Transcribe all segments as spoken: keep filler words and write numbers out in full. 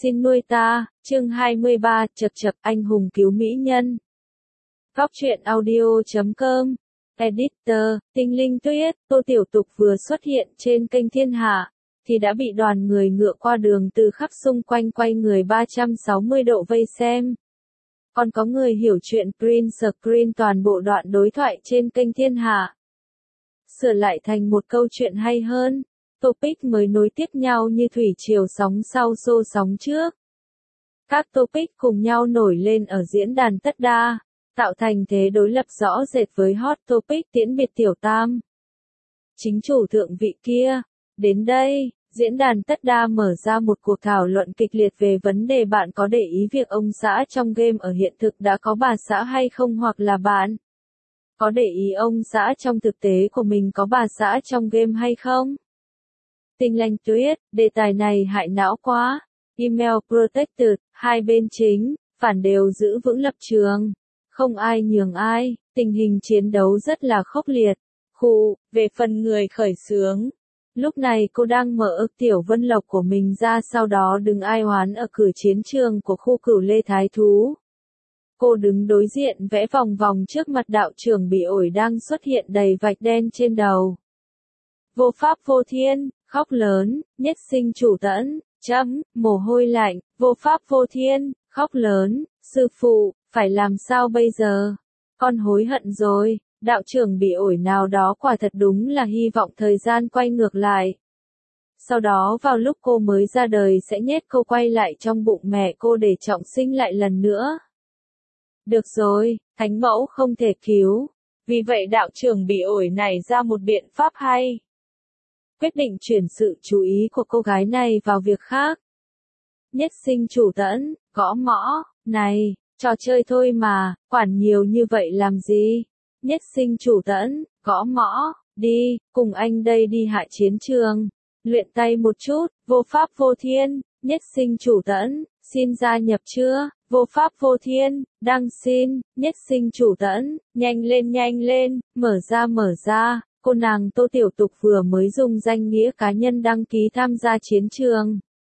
Xin nuôi ta, chương hai mươi ba, chật chật anh hùng cứu mỹ nhân. Góc truyện audio chấm com, Editor, Tinh Linh Tuyết, Tô Tiểu Tục vừa xuất hiện trên kênh Thiên Hạ, thì đã bị đoàn người ngựa qua đường từ khắp xung quanh quay người ba trăm sáu mươi độ vây xem. Còn có người hiểu chuyện print screen toàn bộ đoạn đối thoại trên kênh Thiên Hạ. Sửa lại thành một câu chuyện hay hơn. Topic mới nối tiếp nhau như thủy triều sóng sau xô sóng trước. Các topic cùng nhau nổi lên ở diễn đàn tất đa, tạo thành thế đối lập rõ rệt với hot topic tiễn biệt tiểu tam. Chính chủ thượng vị kia. Đến đây, diễn đàn tất đa mở ra một cuộc thảo luận kịch liệt về vấn đề bạn có để ý việc ông xã trong game ở hiện thực đã có bà xã hay không, hoặc là bạn có để ý ông xã trong thực tế của mình có bà xã trong game hay không? Tinh Linh Tuyết, đề tài này hại não quá. Email protected, hai bên chính, phản đều giữ vững lập trường. Không ai nhường ai, tình hình chiến đấu rất là khốc liệt. Khu, về phần người khởi xướng. Lúc này cô đang mở ức tiểu vân lộc của mình ra, sau đó đừng ai oán ở cửa chiến trường của khu Cửu Lê Thái Thú. Cô đứng đối diện vẽ vòng vòng trước mặt đạo trưởng bị ổi đang xuất hiện đầy vạch đen trên đầu. Vô pháp vô thiên, khóc lớn, nhất sinh chủ tẫn, chấm, mồ hôi lạnh, vô pháp vô thiên, khóc lớn, sư phụ, phải làm sao bây giờ? Con hối hận rồi, đạo trưởng bị ổi nào đó quả thật đúng là hy vọng thời gian quay ngược lại. Sau đó vào lúc cô mới ra đời sẽ nhét cô quay lại trong bụng mẹ cô để trọng sinh lại lần nữa. Được rồi, thánh mẫu không thể cứu. Vì vậy đạo trưởng bị ổi này ra một biện pháp hay. Quyết định chuyển sự chú ý của cô gái này vào việc khác. Nhất sinh chủ tẫn, gõ mõ, này, trò chơi thôi mà, quản nhiều như vậy làm gì? Nhất sinh chủ tẫn, gõ mõ, đi, cùng anh đây đi hạ chiến trường. Luyện tay một chút, vô pháp vô thiên, nhất sinh chủ tẫn, xin gia nhập chưa? Vô pháp vô thiên, đăng xin, nhất sinh chủ tẫn, nhanh lên nhanh lên, mở ra mở ra. Cô nàng Tô Tiểu Tục vừa mới dùng danh nghĩa cá nhân đăng ký tham gia chiến trường.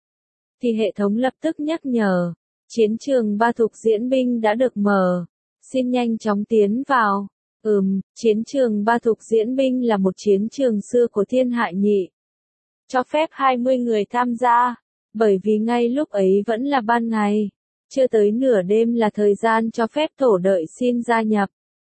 Thì hệ thống lập tức nhắc nhở, chiến trường Ba Thục diễn binh đã được mở. Xin nhanh chóng tiến vào. Ừm, chiến trường Ba Thục diễn binh là một chiến trường xưa của Thiên Hạ Nhị. Cho phép hai mươi người tham gia, bởi vì ngay lúc ấy vẫn là ban ngày. Chưa tới nửa đêm là thời gian cho phép tổ đợi xin gia nhập.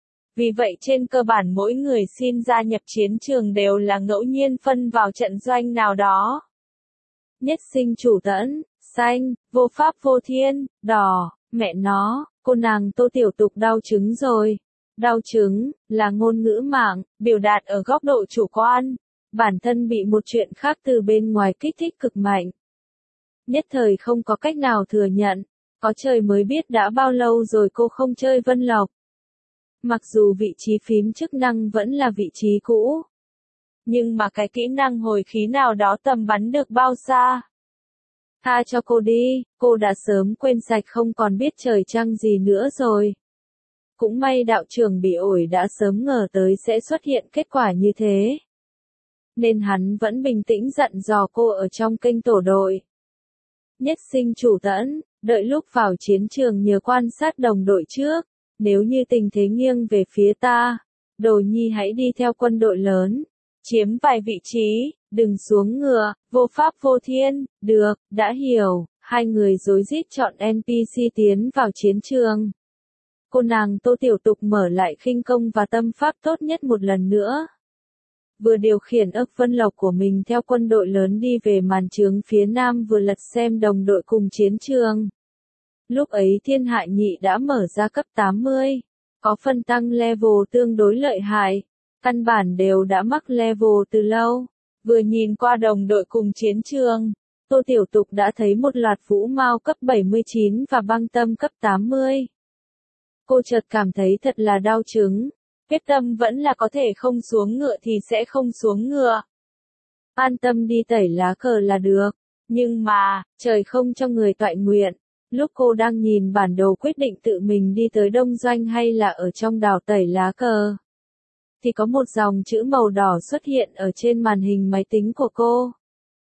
Vì vậy trên cơ bản mỗi người xin gia nhập chiến trường đều là ngẫu nhiên phân vào trận doanh nào đó. Nhất sinh chủ tẫn, xanh, vô pháp vô thiên, đỏ, mẹ nó, cô nàng Tô Tiểu Tục đau chứng rồi. Đau chứng, là ngôn ngữ mạng, biểu đạt ở góc độ chủ quan. Bản thân bị một chuyện khác từ bên ngoài kích thích cực mạnh. Nhất thời không có cách nào thừa nhận. Có trời mới biết đã bao lâu rồi cô không chơi Vân Lộc. Mặc dù vị trí phím chức năng vẫn là vị trí cũ. Nhưng mà cái kỹ năng hồi khí nào đó tầm bắn được bao xa. Tha cho cô đi, cô đã sớm quên sạch không còn biết trời trăng gì nữa rồi. Cũng may đạo trưởng bị ổi đã sớm ngờ tới sẽ xuất hiện kết quả như thế. Nên hắn vẫn bình tĩnh dặn dò cô ở trong kênh tổ đội. Nhất sinh chủ tẫn, đợi lúc vào chiến trường nhờ quan sát đồng đội trước. Nếu như tình thế nghiêng về phía ta, Đồ Nhi hãy đi theo quân đội lớn, chiếm vài vị trí, đừng xuống ngựa, vô pháp vô thiên, được, đã hiểu, hai người rối rít chọn en pê xê tiến vào chiến trường. Cô nàng Tô Tiểu Tục mở lại khinh công và tâm pháp tốt nhất một lần nữa. Vừa điều khiển ức vân lộc của mình theo quân đội lớn đi về màn trướng phía nam, vừa lật xem đồng đội cùng chiến trường. Lúc ấy Thiên Hạ Nhị đã mở ra cấp tám mươi, có phân tăng level tương đối lợi hại, căn bản đều đã mắc level từ lâu. Vừa nhìn qua đồng đội cùng chiến trường, Tô Tiểu Tục đã thấy một loạt vũ mao cấp bảy mươi chín và băng tâm cấp tám mươi. Cô chợt cảm thấy thật là đau chứng, quyết tâm vẫn là có thể không xuống ngựa thì sẽ không xuống ngựa. An tâm đi tẩy lá cờ là được, nhưng mà, trời không cho người toại nguyện. Lúc cô đang nhìn bản đồ quyết định tự mình đi tới đông doanh hay là ở trong đảo tẩy lá cờ, thì có một dòng chữ màu đỏ xuất hiện ở trên màn hình máy tính của cô.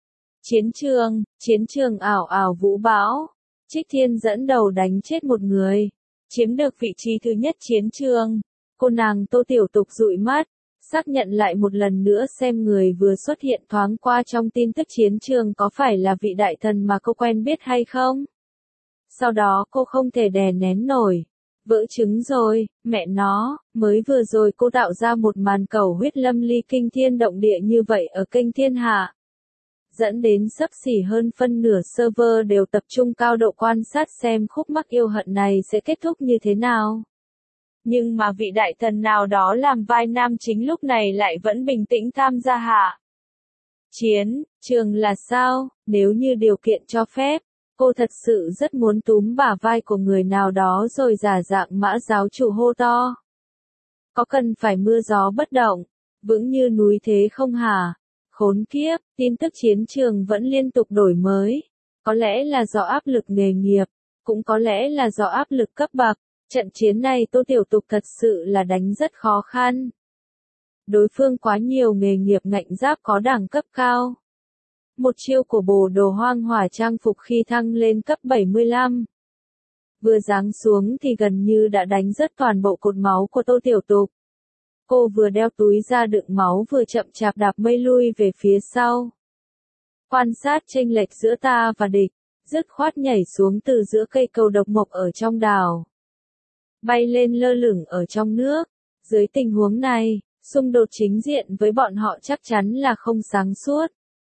Chiến trường, chiến trường ảo ảo vũ bão. Trích Thiên dẫn đầu đánh chết một người, chiếm được vị trí thứ nhất chiến trường. Cô nàng Tô Tiểu Tục dụi mắt, xác nhận lại một lần nữa xem người vừa xuất hiện thoáng qua trong tin tức chiến trường có phải là vị đại thần mà cô quen biết hay không. Sau đó cô không thể đè nén nổi. Vỡ trứng rồi, mẹ nó, mới vừa rồi cô tạo ra một màn cầu huyết lâm ly kinh thiên động địa như vậy ở kênh Thiên Hạ. Dẫn đến xấp xỉ hơn phân nửa server đều tập trung cao độ quan sát xem khúc mắc yêu hận này sẽ kết thúc như thế nào. Nhưng mà vị đại thần nào đó làm vai nam chính lúc này lại vẫn bình tĩnh tham gia hạ. Chiến trường là sao, nếu như điều kiện cho phép, cô thật sự rất muốn túm bả vai của người nào đó rồi giả dạng Mã giáo chủ hô to. Có cần phải mưa gió bất động, vững như núi thế không hả? Khốn kiếp, tin tức chiến trường vẫn liên tục đổi mới. Có lẽ là do áp lực nghề nghiệp, cũng có lẽ là do áp lực cấp bậc. Trận chiến này Tô Tiểu Tục thật sự là đánh rất khó khăn. Đối phương quá nhiều nghề nghiệp ngạnh giáp có đẳng cấp cao. Một chiêu của bồ đồ hoang hỏa trang phục khi thăng lên cấp bảy mươi lăm. Vừa giáng xuống thì gần như đã đánh rớt toàn bộ cột máu của Tô Tiểu Tục. Cô vừa đeo túi ra đựng máu vừa chậm chạp đạp mây lui về phía sau. Quan sát chênh lệch giữa ta và địch, dứt khoát nhảy xuống từ giữa cây cầu độc mộc ở trong đảo. Bay lên lơ lửng ở trong nước. Dưới tình huống này, xung đột chính diện với bọn họ chắc chắn là không sáng suốt.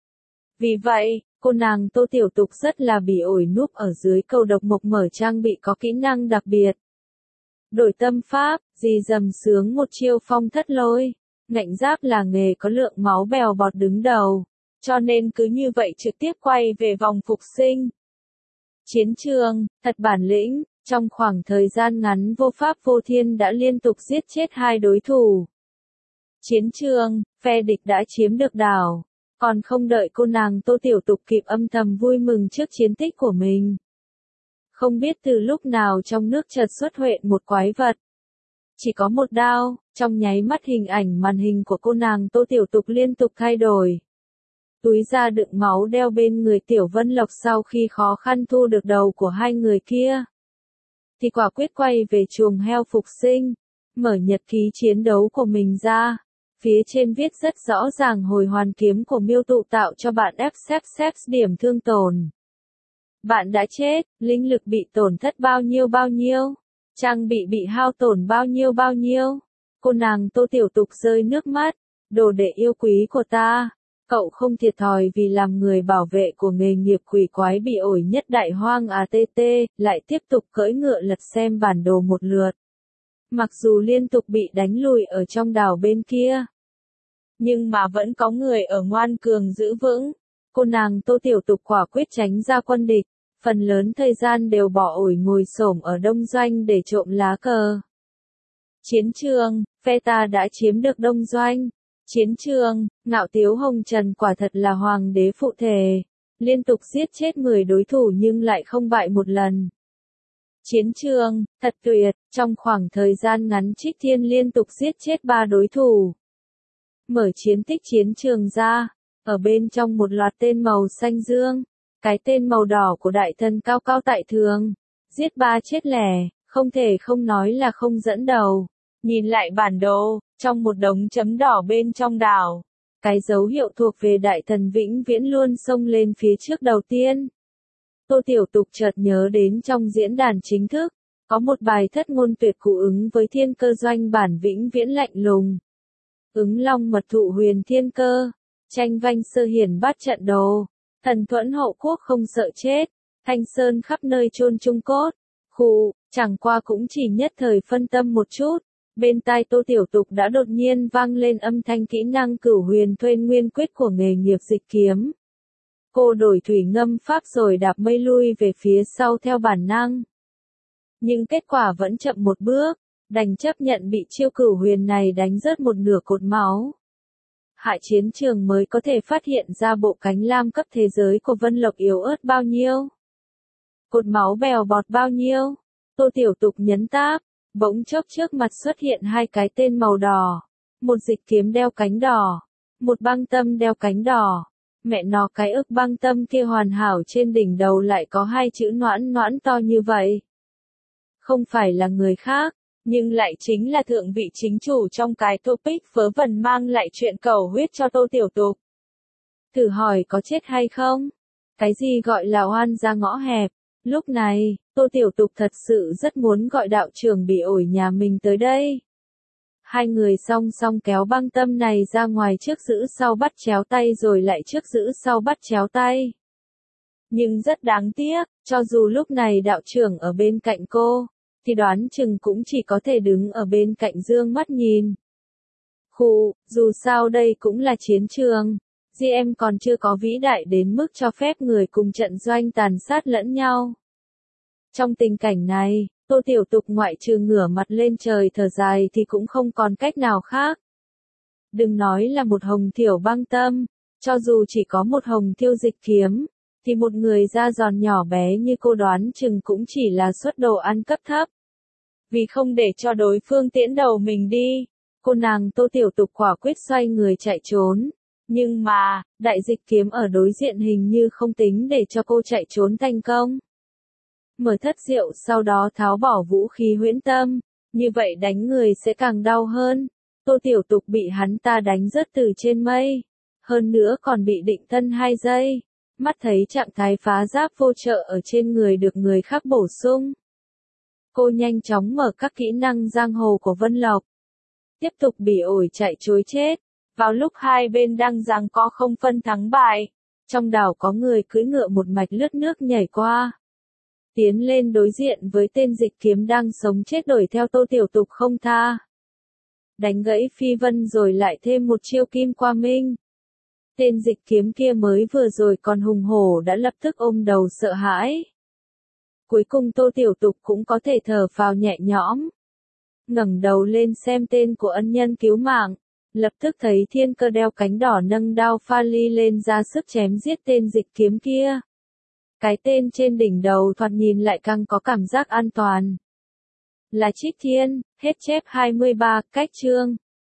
Vì vậy, cô nàng Tô Tiểu Tục rất là bỉ ổi núp ở dưới cầu độc mộc mở trang bị có kỹ năng đặc biệt. Đổi tâm pháp, dì dầm sướng một chiêu phong thất lôi. Ngạnh giáp là nghề có lượng máu bèo bọt đứng đầu, cho nên cứ như vậy trực tiếp quay về vòng phục sinh. Chiến trường, thật bản lĩnh, trong khoảng thời gian ngắn vô pháp vô thiên đã liên tục giết chết hai đối thủ. Chiến trường, phe địch đã chiếm được đảo, còn không đợi cô nàng Tô Tiểu Tục kịp âm thầm vui mừng trước chiến tích của mình. Không biết từ lúc nào trong nước chợt xuất hiện một quái vật. Chỉ có một đao, trong nháy mắt hình ảnh màn hình của cô nàng Tô Tiểu Tục liên tục thay đổi. Túi da đựng máu đeo bên người Tiểu Vân Lộc sau khi khó khăn thu được đầu của hai người kia. Thì quả quyết quay về chuồng heo phục sinh, mở nhật ký chiến đấu của mình ra. Phía trên viết rất rõ ràng hồi hoàn kiếm của Miêu Tụ tạo cho bạn ép ép ép điểm thương tổn. Bạn đã chết, linh lực bị tổn thất bao nhiêu bao nhiêu, trang bị bị hao tổn bao nhiêu bao nhiêu. Cô nàng Tô Tiểu Tục rơi nước mắt, đồ đệ yêu quý của ta, cậu không thiệt thòi vì làm người bảo vệ của nghề nghiệp quỷ quái bị ổi nhất đại hoang a tê tê, lại tiếp tục cưỡi ngựa lật xem bản đồ một lượt. Mặc dù liên tục bị đánh lùi ở trong đảo bên kia, nhưng mà vẫn có người ở ngoan cường giữ vững. Cô nàng Tô Tiểu Tục quả quyết tránh ra quân địch, phần lớn thời gian đều bỏ ổi ngồi xổm ở đông doanh để trộm lá cờ. Chiến trường, phe ta đã chiếm được đông doanh. Chiến trường, Ngạo Tiếu Hồng Trần quả thật là hoàng đế phụ thể, liên tục giết chết mười đối thủ nhưng lại không bại một lần. Chiến trường, thật tuyệt, trong khoảng thời gian ngắn Trích Thiên liên tục giết chết ba đối thủ. Mở chiến tích chiến trường ra, ở bên trong một loạt tên màu xanh dương, cái tên màu đỏ của đại thần cao cao tại thường, giết ba chết lẻ, không thể không nói là không dẫn đầu. Nhìn lại bản đồ, trong một đống chấm đỏ bên trong đảo, cái dấu hiệu thuộc về đại thần vĩnh viễn luôn xông lên phía trước đầu tiên. Tô Tiểu Tục chợt nhớ đến trong diễn đàn chính thức, có một bài thất ngôn tuyệt cụ ứng với thiên cơ doanh bản vĩnh viễn lạnh lùng. Ứng long mật thụ huyền thiên cơ, tranh vanh sơ hiển bát trận đồ, thần thuẫn hậu quốc không sợ chết, thanh sơn khắp nơi chôn chung cốt. Khụ, chẳng qua cũng chỉ nhất thời phân tâm một chút. Bên tai Tô Tiểu Tục đã đột nhiên vang lên âm thanh kỹ năng cửu huyền thuên nguyên quyết của nghề nghiệp dịch kiếm. Cô đổi thủy ngâm pháp rồi đạp mây lui về phía sau theo bản năng. Nhưng kết quả vẫn chậm một bước, đành chấp nhận bị chiêu cửu huyền này đánh rớt một nửa cột máu. Hại chiến trường mới có thể phát hiện ra bộ cánh lam cấp thế giới của Vân Lộc yếu ớt bao nhiêu. Cột máu bèo bọt bao nhiêu. Tô Tiểu Tục nhấn tab. Bỗng chốc trước mặt xuất hiện hai cái tên màu đỏ, một dịch kiếm đeo cánh đỏ, một băng tâm đeo cánh đỏ. Mẹ nó cái ức băng tâm kia hoàn hảo trên đỉnh đầu lại có hai chữ noãn noãn to như vậy. Không phải là người khác, nhưng lại chính là thượng vị chính chủ trong cái topic vớ vẩn mang lại chuyện cầu huyết cho Tô Tiểu Tục. Thử hỏi có chết hay không? Cái gì gọi là oan ra ngõ hẹp? Lúc này, Tô Tiểu Tục thật sự rất muốn gọi đạo trưởng bị ổi nhà mình tới đây. Hai người song song kéo băng tâm này ra ngoài, trước giữ sau bắt chéo tay rồi lại trước giữ sau bắt chéo tay. Nhưng rất đáng tiếc, cho dù lúc này đạo trưởng ở bên cạnh cô, thì đoán chừng cũng chỉ có thể đứng ở bên cạnh dương mắt nhìn. Khụ, dù sao đây cũng là chiến trường, G M còn chưa có vĩ đại đến mức cho phép người cùng trận doanh tàn sát lẫn nhau. Trong tình cảnh này, Tô Tiểu Tục ngoại trừ ngửa mặt lên trời thở dài thì cũng không còn cách nào khác. Đừng nói là một hồng thiểu băng tâm, cho dù chỉ có một hồng thiêu dịch kiếm, thì một người da giòn nhỏ bé như cô đoán chừng cũng chỉ là suất đồ ăn cấp thấp. Vì không để cho đối phương tiễn đầu mình đi, cô nàng Tô Tiểu Tục quả quyết xoay người chạy trốn. Nhưng mà, đại dịch kiếm ở đối diện hình như không tính để cho cô chạy trốn thành công. Mở thất rượu sau đó tháo bỏ vũ khí huyễn tâm, như vậy đánh người sẽ càng đau hơn. Tô Tiểu Tục bị hắn ta đánh rớt từ trên mây, hơn nữa còn bị định thân hai giây. Mắt thấy trạng thái phá giáp vô trợ ở trên người được người khác bổ sung. Cô nhanh chóng mở các kỹ năng giang hồ của Vân Lộc. Tiếp tục bị ổi chạy trối chết. Vào lúc hai bên đang giằng co không phân thắng bại, trong đảo có người cưỡi ngựa một mạch lướt nước nhảy qua. Tiến lên đối diện với tên dịch kiếm đang sống chết đuổi theo Tô Tiểu Tục không tha. Đánh gãy phi vân rồi lại thêm một chiêu kim qua minh. Tên dịch kiếm kia mới vừa rồi còn hùng hổ đã lập tức ôm đầu sợ hãi. Cuối cùng Tô Tiểu Tục cũng có thể thở phào nhẹ nhõm. Ngẩng đầu lên xem tên của ân nhân cứu mạng, lập tức thấy Thiên Cơ đeo cánh đỏ nâng đao pha ly lên ra sức chém giết tên dịch kiếm kia. Cái tên trên đỉnh đầu thoạt nhìn lại càng có cảm giác an toàn. Là Trích Thiên, hết chép hai mươi ba, cách chương.